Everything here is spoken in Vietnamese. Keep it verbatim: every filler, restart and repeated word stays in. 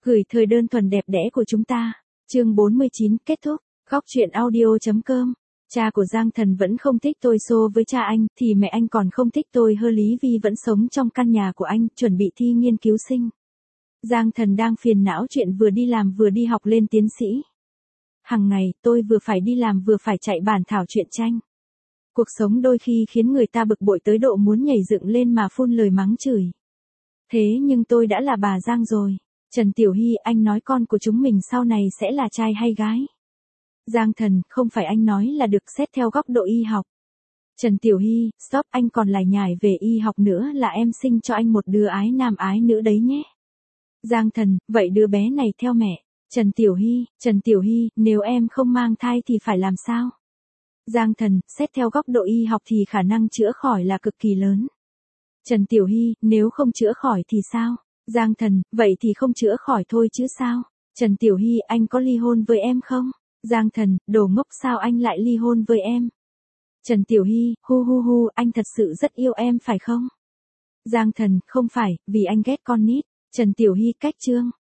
Gửi thời đơn thuần đẹp đẽ của chúng ta. Chương bốn mươi chín kết thúc. Góc truyện audio.com. Cha của Giang Thần vẫn không thích tôi xô với cha anh, thì mẹ anh còn không thích tôi hơ. Lý Vi vẫn sống trong căn nhà của anh, chuẩn bị thi nghiên cứu sinh. Giang Thần đang phiền não chuyện vừa đi làm vừa đi học lên tiến sĩ. Hằng ngày, tôi vừa phải đi làm vừa phải chạy bản thảo truyện tranh. Cuộc sống đôi khi khiến người ta bực bội tới độ muốn nhảy dựng lên mà phun lời mắng chửi. Thế nhưng tôi đã là bà Giang rồi. Trần Tiểu Hy, anh nói con của chúng mình sau này sẽ là trai hay gái? Giang Thần, không phải anh nói là được xét theo góc độ y học. Trần Tiểu Hy, stop, anh còn lải nhải về y học nữa là em sinh cho anh một đứa ái nam ái nữ đấy nhé. Giang Thần, vậy đứa bé này theo mẹ. Trần Tiểu Hy, Trần Tiểu Hy, nếu em không mang thai thì phải làm sao? Giang Thần, xét theo góc độ y học thì khả năng chữa khỏi là cực kỳ lớn. Trần Tiểu Hy, nếu không chữa khỏi thì sao? Giang Thần, vậy thì không chữa khỏi thôi chứ sao? Trần Tiểu Hy, anh có ly hôn với em không? Giang Thần, đồ ngốc, sao anh lại ly hôn với em? Trần Tiểu Hy, hu hu hu, anh thật sự rất yêu em phải không? Giang Thần, không phải, vì anh ghét con nít. Trần Tiểu Hy, cách chương.